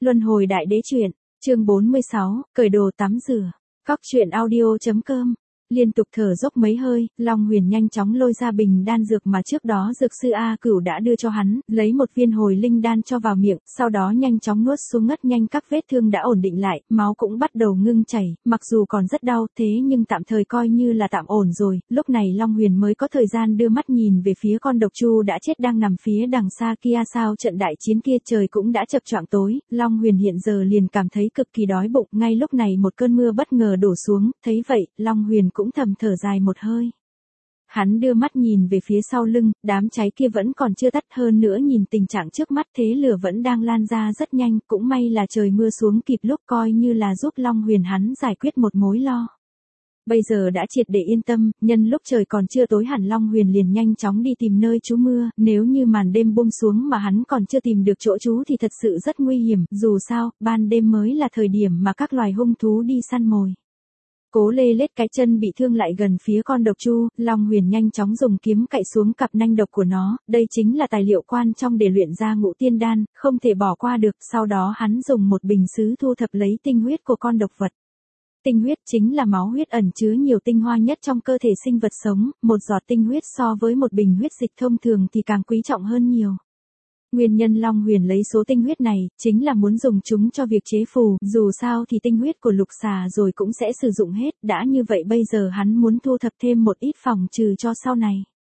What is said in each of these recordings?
Luân hồi đại đế truyện, chương 46, cởi đồ tắm rửa. Cóc truyện audio.com. Liên tục thở dốc mấy hơi, Long Huyền nhanh chóng lôi ra bình đan dược mà trước đó dược sư A Cửu đã đưa cho hắn, lấy một viên hồi linh đan cho vào miệng, sau đó nhanh chóng nuốt xuống ngất nhanh các vết thương đã ổn định lại, máu cũng bắt đầu ngưng chảy, mặc dù còn rất đau thế nhưng tạm thời coi như là tạm ổn rồi, lúc này Long Huyền mới có thời gian đưa mắt nhìn về phía con độc chu đã chết đang nằm phía đằng xa kia. Sao trận đại chiến kia trời cũng đã chập choạng tối, Long Huyền hiện giờ liền cảm thấy cực kỳ đói bụng, ngay lúc này một cơn mưa bất ngờ đổ xuống, thấy vậy, Long Huyền cũng thầm thở dài một hơi. Hắn đưa mắt nhìn về phía sau lưng, đám cháy kia vẫn còn chưa tắt, hơn nữa nhìn tình trạng trước mắt thế lửa vẫn đang lan ra rất nhanh, cũng may là trời mưa xuống kịp lúc coi như là giúp Long Huyền hắn giải quyết một mối lo. Bây giờ đã triệt để yên tâm, nhân lúc trời còn chưa tối hẳn Long Huyền liền nhanh chóng đi tìm nơi trú mưa, nếu như màn đêm buông xuống mà hắn còn chưa tìm được chỗ trú thì thật sự rất nguy hiểm, dù sao, ban đêm mới là thời điểm mà các loài hung thú đi săn mồi. Cố Lê lết cái chân bị thương lại gần phía con độc chu, Long Huyền nhanh chóng dùng kiếm cạy xuống cặp nanh độc của nó, đây chính là tài liệu quan trọng để luyện ra ngũ tiên đan, không thể bỏ qua được, sau đó hắn dùng một bình sứ thu thập lấy tinh huyết của con độc vật. Tinh huyết chính là máu huyết ẩn chứa nhiều tinh hoa nhất trong cơ thể sinh vật sống, một giọt tinh huyết so với một bình huyết dịch thông thường thì càng quý trọng hơn nhiều. Nguyên nhân Long Huyền lấy số tinh huyết này, chính là muốn dùng chúng cho việc chế phù, dù sao thì tinh huyết của lục xà rồi cũng sẽ sử dụng hết, đã như vậy bây giờ hắn muốn thu thập thêm một ít phòng trừ cho sau này.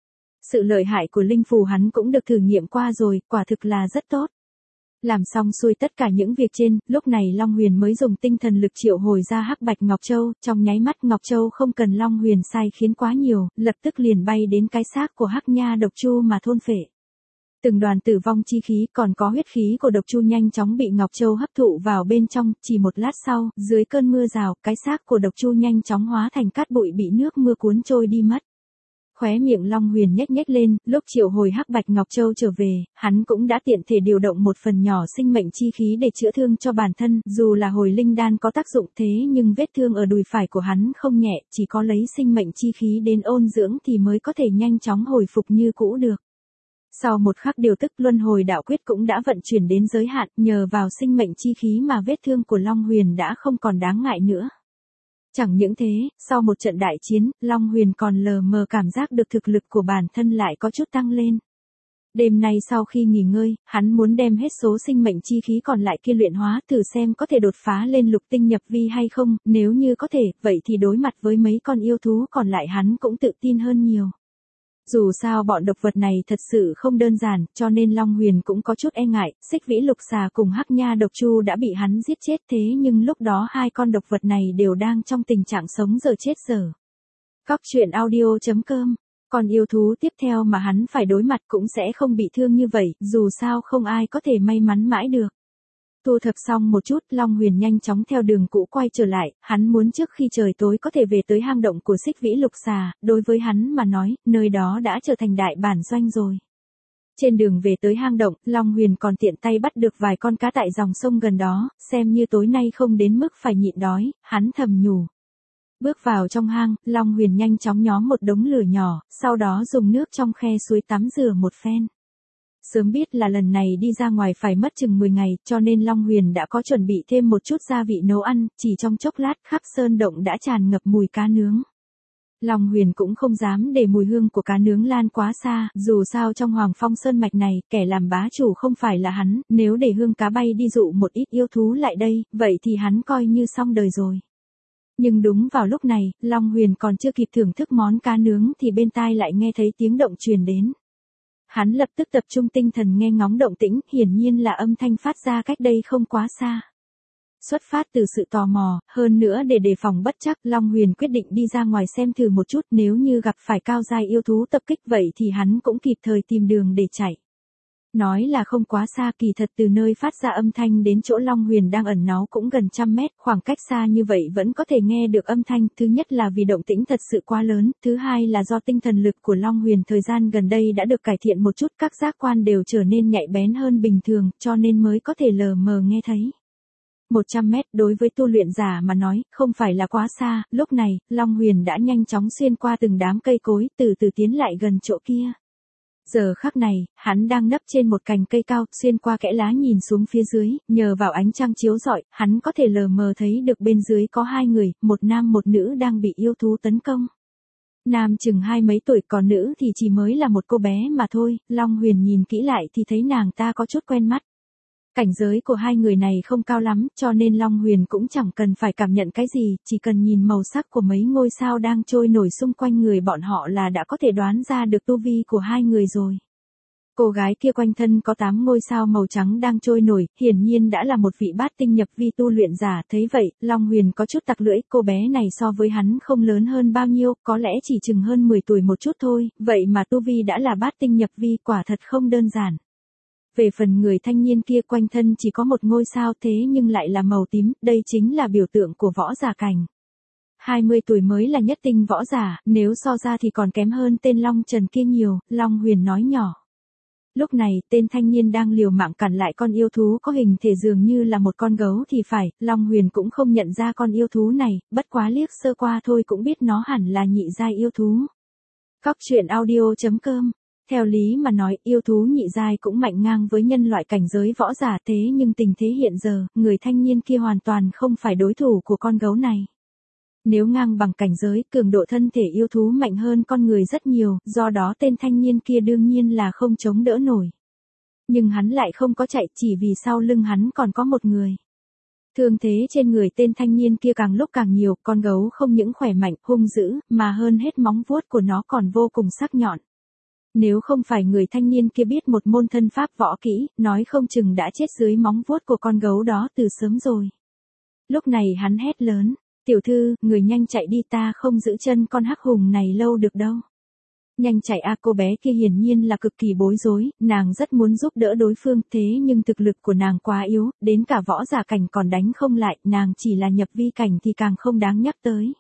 Sự lợi hại của linh phù hắn cũng được thử nghiệm qua rồi, quả thực là rất tốt. Làm xong xuôi tất cả những việc trên, lúc này Long Huyền mới dùng tinh thần lực triệu hồi ra Hắc Bạch Ngọc Châu, trong nháy mắt Ngọc Châu không cần Long Huyền sai khiến quá nhiều, lập tức liền bay đến cái xác của Hắc Nha độc chu mà thôn phệ. Từng đoàn tử vong chi khí còn có huyết khí của độc chu nhanh chóng bị Ngọc Châu hấp thụ vào bên trong, chỉ một lát sau, dưới cơn mưa rào, cái xác của độc chu nhanh chóng hóa thành cát bụi bị nước mưa cuốn trôi đi mất. Khóe miệng Long Huyền nhếch nhếch lên, lúc triệu hồi Hắc Bạch Ngọc Châu trở về, hắn cũng đã tiện thể điều động một phần nhỏ sinh mệnh chi khí để chữa thương cho bản thân, dù là hồi linh đan có tác dụng thế nhưng vết thương ở đùi phải của hắn không nhẹ, chỉ có lấy sinh mệnh chi khí đến ôn dưỡng thì mới có thể nhanh chóng hồi phục như cũ được. Sau một khắc điều tức luân hồi đạo quyết cũng đã vận chuyển đến giới hạn, nhờ vào sinh mệnh chi khí mà vết thương của Long Huyền đã không còn đáng ngại nữa. Chẳng những thế, sau một trận đại chiến, Long Huyền còn lờ mờ cảm giác được thực lực của bản thân lại có chút tăng lên. Đêm nay sau khi nghỉ ngơi, hắn muốn đem hết số sinh mệnh chi khí còn lại kia luyện hóa, thử xem có thể đột phá lên lục tinh nhập vi hay không, nếu như có thể, vậy thì đối mặt với mấy con yêu thú còn lại hắn cũng tự tin hơn nhiều. Dù sao bọn độc vật này thật sự không đơn giản, cho nên Long Huyền cũng có chút e ngại, Xích Vĩ Lục Xà cùng Hắc Nha độc chu đã bị hắn giết chết thế nhưng lúc đó hai con độc vật này đều đang trong tình trạng sống giờ chết giờ. Cóc truyện audio.com. Còn yêu thú tiếp theo mà hắn phải đối mặt cũng sẽ không bị thương như vậy, dù sao không ai có thể may mắn mãi được. Thu thập xong một chút, Long Huyền nhanh chóng theo đường cũ quay trở lại, hắn muốn trước khi trời tối có thể về tới hang động của Xích Vĩ Lục Xà, đối với hắn mà nói, nơi đó đã trở thành đại bản doanh rồi. Trên đường về tới hang động, Long Huyền còn tiện tay bắt được vài con cá tại dòng sông gần đó, xem như tối nay không đến mức phải nhịn đói, hắn thầm nhủ. Bước vào trong hang, Long Huyền nhanh chóng nhóm một đống lửa nhỏ, sau đó dùng nước trong khe suối tắm rửa một phen. Sớm biết là lần này đi ra ngoài phải mất chừng 10 ngày, cho nên Long Huyền đã có chuẩn bị thêm một chút gia vị nấu ăn, chỉ trong chốc lát khắp sơn động đã tràn ngập mùi cá nướng. Long Huyền cũng không dám để mùi hương của cá nướng lan quá xa, dù sao trong Hoàng Phong Sơn Mạch này, kẻ làm bá chủ không phải là hắn, nếu để hương cá bay đi dụ một ít yêu thú lại đây, vậy thì hắn coi như xong đời rồi. Nhưng đúng vào lúc này, Long Huyền còn chưa kịp thưởng thức món cá nướng thì bên tai lại nghe thấy tiếng động truyền đến. Hắn lập tức tập trung tinh thần nghe ngóng động tĩnh, hiển nhiên là âm thanh phát ra cách đây không quá xa. Xuất phát từ sự tò mò, hơn nữa để đề phòng bất trắc, Long Huyền quyết định đi ra ngoài xem thử một chút, nếu như gặp phải cao giai yêu thú tập kích vậy thì hắn cũng kịp thời tìm đường để chạy. Nói là không quá xa, kỳ thật từ nơi phát ra âm thanh đến chỗ Long Huyền đang ẩn náu cũng gần 100 mét, khoảng cách xa như vậy vẫn có thể nghe được âm thanh, thứ nhất là vì động tĩnh thật sự quá lớn, thứ hai là do tinh thần lực của Long Huyền thời gian gần đây đã được cải thiện một chút, các giác quan đều trở nên nhạy bén hơn bình thường, cho nên mới có thể lờ mờ nghe thấy. 100 mét đối với tu luyện giả mà nói, không phải là quá xa, lúc này, Long Huyền đã nhanh chóng xuyên qua từng đám cây cối, từ từ tiến lại gần chỗ kia. Giờ khắc này, hắn đang nấp trên một cành cây cao, xuyên qua kẽ lá nhìn xuống phía dưới, nhờ vào ánh trăng chiếu rọi, hắn có thể lờ mờ thấy được bên dưới có hai người, một nam một nữ đang bị yêu thú tấn công. Nam chừng 20 mấy tuổi, còn nữ thì chỉ mới là một cô bé mà thôi. Long Huyền nhìn kỹ lại thì thấy nàng ta có chút quen mắt. Cảnh giới của hai người này không cao lắm, cho nên Long Huyền cũng chẳng cần phải cảm nhận cái gì, chỉ cần nhìn màu sắc của mấy ngôi sao đang trôi nổi xung quanh người bọn họ là đã có thể đoán ra được tu vi của hai người rồi. Cô gái kia quanh thân có 8 ngôi sao màu trắng đang trôi nổi, hiển nhiên đã là một vị bát tinh nhập vi tu luyện giả. Thấy vậy, Long Huyền có chút tặc lưỡi, cô bé này so với hắn không lớn hơn bao nhiêu, có lẽ chỉ chừng hơn 10 tuổi một chút thôi, vậy mà tu vi đã là bát tinh nhập vi, quả thật không đơn giản. Về phần người thanh niên kia, quanh thân chỉ có một ngôi sao thế nhưng lại là màu tím, đây chính là biểu tượng của võ giả cảnh. 20 tuổi mới là nhất tinh võ giả, nếu so ra thì còn kém hơn tên Long Trần kia nhiều. Long Huyền nói nhỏ. Lúc này, tên thanh niên đang liều mạng cản lại con yêu thú có hình thể dường như là một con gấu thì phải. Long Huyền cũng không nhận ra con yêu thú này, bất quá liếc sơ qua thôi cũng biết nó hẳn là nhị giai yêu thú. Cóc truyện audio.com. Theo lý mà nói, yêu thú nhị giai cũng mạnh ngang với nhân loại cảnh giới võ giả, thế nhưng tình thế hiện giờ, người thanh niên kia hoàn toàn không phải đối thủ của con gấu này. Nếu ngang bằng cảnh giới, cường độ thân thể yêu thú mạnh hơn con người rất nhiều, do đó tên thanh niên kia đương nhiên là không chống đỡ nổi. Nhưng hắn lại không có chạy, chỉ vì sau lưng hắn còn có một người. Thương thế trên người tên thanh niên kia càng lúc càng nhiều, con gấu không những khỏe mạnh, hung dữ, mà hơn hết móng vuốt của nó còn vô cùng sắc nhọn. Nếu không phải người thanh niên kia biết một môn thân pháp võ kỹ, nói không chừng đã chết dưới móng vuốt của con gấu đó từ sớm rồi. Lúc này hắn hét lớn. Tiểu thư, người nhanh chạy đi, ta không giữ chân con hắc hùng này lâu được đâu. Nhanh chạy a, cô bé kia hiển nhiên là cực kỳ bối rối, nàng rất muốn giúp đỡ đối phương, thế nhưng thực lực của nàng quá yếu, đến cả võ giả cảnh còn đánh không lại, nàng chỉ là nhập vi cảnh thì càng không đáng nhắc tới.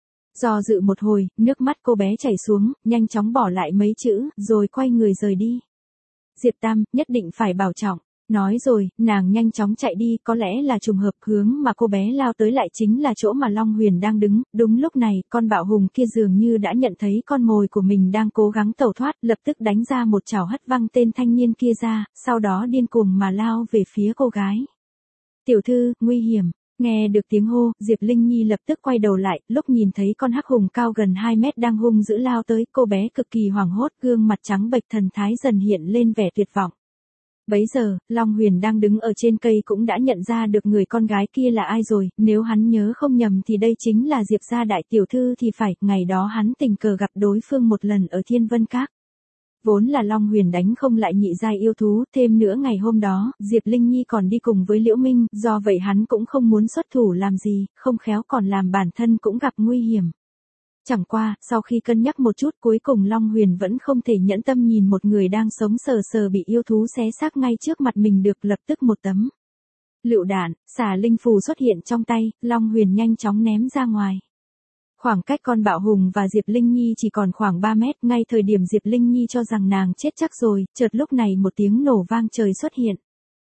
Do dự một hồi, nước mắt cô bé chảy xuống, nhanh chóng bỏ lại mấy chữ, rồi quay người rời đi. Diệp Tam, nhất định phải bảo trọng. Nói rồi, nàng nhanh chóng chạy đi, có lẽ là trùng hợp, hướng mà cô bé lao tới lại chính là chỗ mà Long Huyền đang đứng. Đúng lúc này, con bạo hùng kia dường như đã nhận thấy con mồi của mình đang cố gắng tẩu thoát, lập tức đánh ra một chảo hất văng tên thanh niên kia ra, sau đó điên cuồng mà lao về phía cô gái. Tiểu thư, nguy hiểm. Nghe được tiếng hô, Diệp Linh Nhi lập tức quay đầu lại, lúc nhìn thấy con hắc hùng cao gần 2 mét đang hung dữ lao tới, cô bé cực kỳ hoảng hốt, gương mặt trắng bệch, thần thái dần hiện lên vẻ tuyệt vọng. Bấy giờ, Long Huyền đang đứng ở trên cây cũng đã nhận ra được người con gái kia là ai rồi, nếu hắn nhớ không nhầm thì đây chính là Diệp gia đại tiểu thư thì phải, ngày đó hắn tình cờ gặp đối phương một lần ở Thiên Vân Các. Vốn là Long Huyền đánh không lại nhị giai yêu thú, thêm nữa ngày hôm đó, Diệp Linh Nhi còn đi cùng với Liễu Minh, do vậy hắn cũng không muốn xuất thủ làm gì, không khéo còn làm bản thân cũng gặp nguy hiểm. Chẳng qua, sau khi cân nhắc một chút cuối cùng Long Huyền vẫn không thể nhẫn tâm nhìn một người đang sống sờ sờ bị yêu thú xé xác ngay trước mặt mình được, lập tức một tấm lựu đạn, xà linh phù xuất hiện trong tay, Long Huyền nhanh chóng ném ra ngoài. Khoảng cách con bạo hùng và Diệp Linh Nhi chỉ còn khoảng 3 mét, ngay thời điểm Diệp Linh Nhi cho rằng nàng chết chắc rồi, chợt lúc này một tiếng nổ vang trời xuất hiện.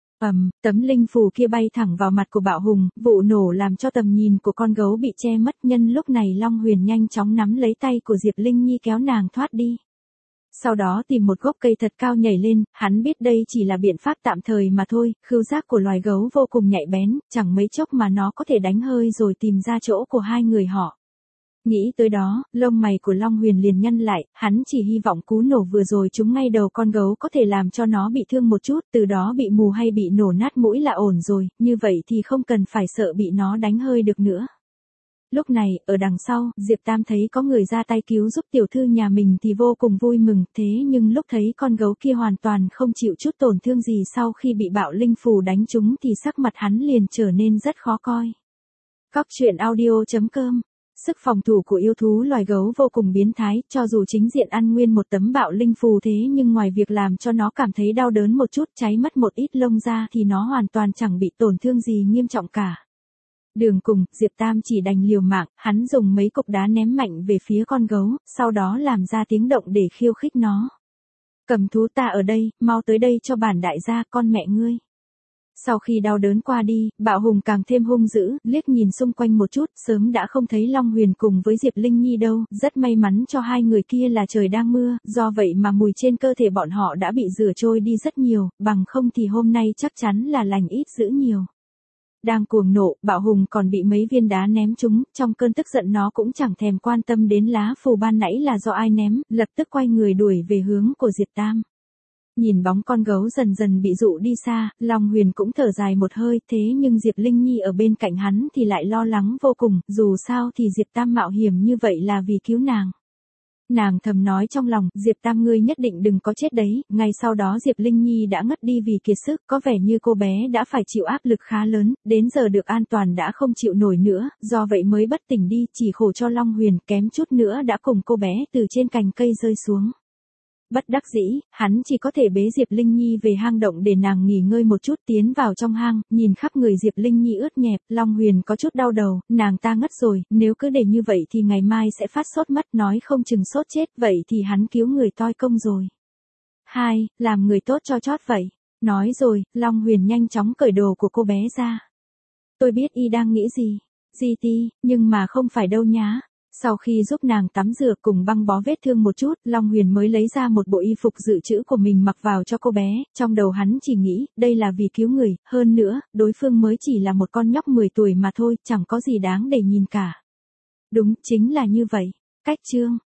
Tấm linh phù kia bay thẳng vào mặt của bạo hùng, vụ nổ làm cho tầm nhìn của con gấu bị che mất, nhân lúc này Long Huyền nhanh chóng nắm lấy tay của Diệp Linh Nhi kéo nàng thoát đi. Sau đó tìm một gốc cây thật cao nhảy lên, hắn biết đây chỉ là biện pháp tạm thời mà thôi, khứu giác của loài gấu vô cùng nhạy bén, chẳng mấy chốc mà nó có thể đánh hơi rồi tìm ra chỗ của hai người họ. Nghĩ tới đó, lông mày của Long Huyền liền nhăn lại, hắn chỉ hy vọng cú nổ vừa rồi trúng ngay đầu con gấu có thể làm cho nó bị thương một chút, từ đó bị mù hay bị nổ nát mũi là ổn rồi, như vậy thì không cần phải sợ bị nó đánh hơi được nữa. Lúc này, ở đằng sau, Diệp Tam thấy có người ra tay cứu giúp tiểu thư nhà mình thì vô cùng vui mừng, thế nhưng lúc thấy con gấu kia hoàn toàn không chịu chút tổn thương gì sau khi bị bạo linh phù đánh trúng thì sắc mặt hắn liền trở nên rất khó coi. Cóc truyện audio.com. Sức phòng thủ của yêu thú loài gấu vô cùng biến thái, cho dù chính diện ăn nguyên một tấm bạo linh phù thế nhưng ngoài việc làm cho nó cảm thấy đau đớn một chút, cháy mất một ít lông da thì nó hoàn toàn chẳng bị tổn thương gì nghiêm trọng cả. Đường cùng, Diệp Tam chỉ đành liều mạng, hắn dùng mấy cục đá ném mạnh về phía con gấu, sau đó làm ra tiếng động để khiêu khích nó. Cầm thú ta ở đây, mau tới đây cho bản đại gia, con mẹ ngươi. Sau khi đau đớn qua đi, Bạo Hùng càng thêm hung dữ, liếc nhìn xung quanh một chút, sớm đã không thấy Long Huyền cùng với Diệp Linh Nhi đâu, rất may mắn cho hai người kia là trời đang mưa, do vậy mà mùi trên cơ thể bọn họ đã bị rửa trôi đi rất nhiều, bằng không thì hôm nay chắc chắn là lành ít dữ nhiều. Đang cuồng nộ, Bạo Hùng còn bị mấy viên đá ném trúng, trong cơn tức giận nó cũng chẳng thèm quan tâm đến lá phù ban nãy là do ai ném, lập tức quay người đuổi về hướng của Diệp Tam. Nhìn bóng con gấu dần dần bị dụ đi xa, Long Huyền cũng thở dài một hơi, thế nhưng Diệp Linh Nhi ở bên cạnh hắn thì lại lo lắng vô cùng, dù sao thì Diệp Tam mạo hiểm như vậy là vì cứu nàng. Nàng thầm nói trong lòng, Diệp Tam ngươi nhất định đừng có chết đấy, ngay sau đó Diệp Linh Nhi đã ngất đi vì kiệt sức, có vẻ như cô bé đã phải chịu áp lực khá lớn, đến giờ được an toàn đã không chịu nổi nữa, do vậy mới bất tỉnh đi, chỉ khổ cho Long Huyền, kém chút nữa đã cùng cô bé từ trên cành cây rơi xuống. Bất đắc dĩ, hắn chỉ có thể bế Diệp Linh Nhi về hang động để nàng nghỉ ngơi một chút, tiến vào trong hang, nhìn khắp người Diệp Linh Nhi ướt nhẹp, Long Huyền có chút đau đầu, nàng ta ngất rồi, nếu cứ để như vậy thì ngày mai sẽ phát sốt mất, nói không chừng sốt chết, vậy thì hắn cứu người toi công rồi. 2. Làm người tốt cho chót vậy. Nói rồi, Long Huyền nhanh chóng cởi đồ của cô bé ra. Tôi biết y đang nghĩ gì. Di Ti, nhưng mà không phải đâu nhá. Sau khi giúp nàng tắm rửa cùng băng bó vết thương một chút, Long Huyền mới lấy ra một bộ y phục dự trữ của mình mặc vào cho cô bé, trong đầu hắn chỉ nghĩ, đây là vì cứu người, hơn nữa, đối phương mới chỉ là một con nhóc 10 tuổi mà thôi, chẳng có gì đáng để nhìn cả. Đúng, chính là như vậy. Cách chương